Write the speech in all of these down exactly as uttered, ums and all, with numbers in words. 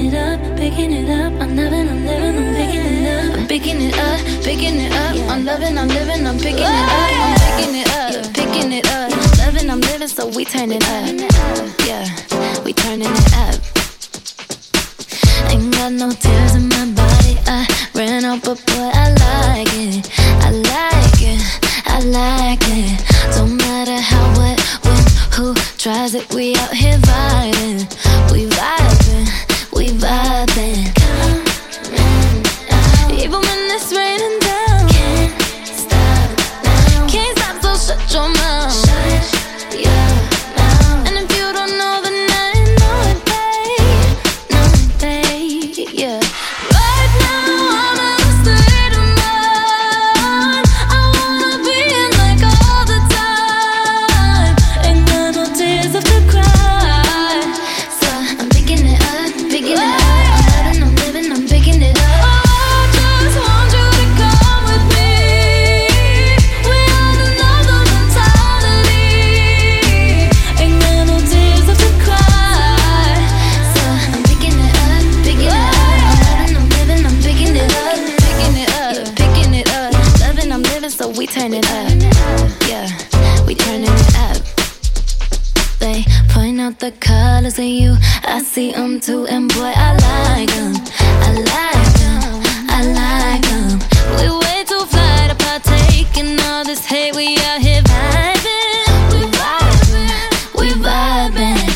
it up, picking it up. I'm loving, I'm living, I'm picking it up. I'm picking it up, picking it up. I'm loving, I'm living, I'm picking it up. I'm picking it up, picking it up. Loving, I'm living, so we turn it up. Yeah, we turning it up. Ain't got no tears in my body. I ran out, but boy, I like it. I like it, I like it. Don't matter how, what, when, who tries it. We out here vibing, we vibing, we vibing. Come on, even when it's raining down. Can't stop now. Can't stop, so shut your mouth. Shut your mouth. And if you don't know, then I know it, babe. No, babe, yeah. Right now I'm in a state of mind. I wanna be in like all the time. Ain't got no tears left to cry. So I'm picking it up, picking it up. I'm loving, I'm living, I'm picking it up. Oh, I just want you to come with me. We on another mentality. Ain't got no tears left to cry. So I'm picking it up, picking it up. I'm loving, I'm living, I'm picking it up, picking it up, picking it up. Loving, I'm living, so we turn it up. Yeah, we turning it up. They point out the colors of you, I see them too, and boy, I like them. I like them, I like them. We way too fly to partake in all this hate. We out here vibing, we vibing, we vibing.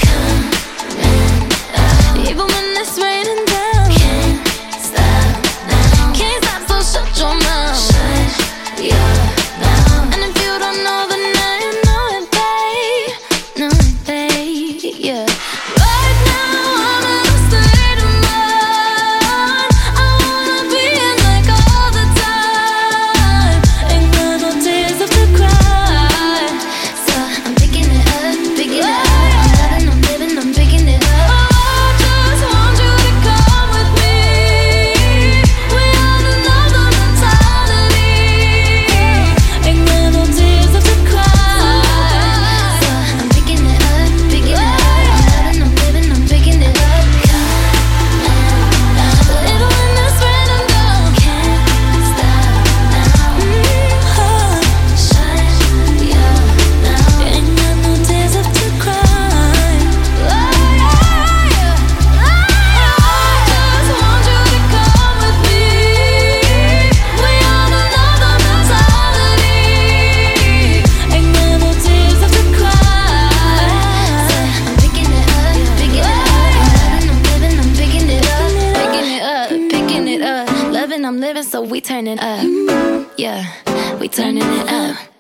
Come on, even when it's raining down. Can't stop now. Can't stop, so shut your mouth. Shut your mouth. And if you don't know, then I know it, babe. No, babe, yeah. Right now I'm in a state of mind. I wanna be in like all the time. Ain't got no tears left to cry. So I'm picking it up, picking it up. I'm loving, I'm living, I'm picking it up. Oh, I just want you to come with me. We on another mentality. Ain't got no tears left to cry. So I'm picking it up, picking it up. I'm loving, I'm living, I'm picking it up. Even when it's raining down. Can't stop now. Shut your mouth. Ain't got no tears left to cry. I just want you to come with me. We on another mentality. Ain't got no tears left to cry. So I'm picking it up, picking it up. I'm loving, I'm living, I'm picking it up, picking it up, picking it up. Loving, I'm living, so we turn it up. Yeah, we turning it up.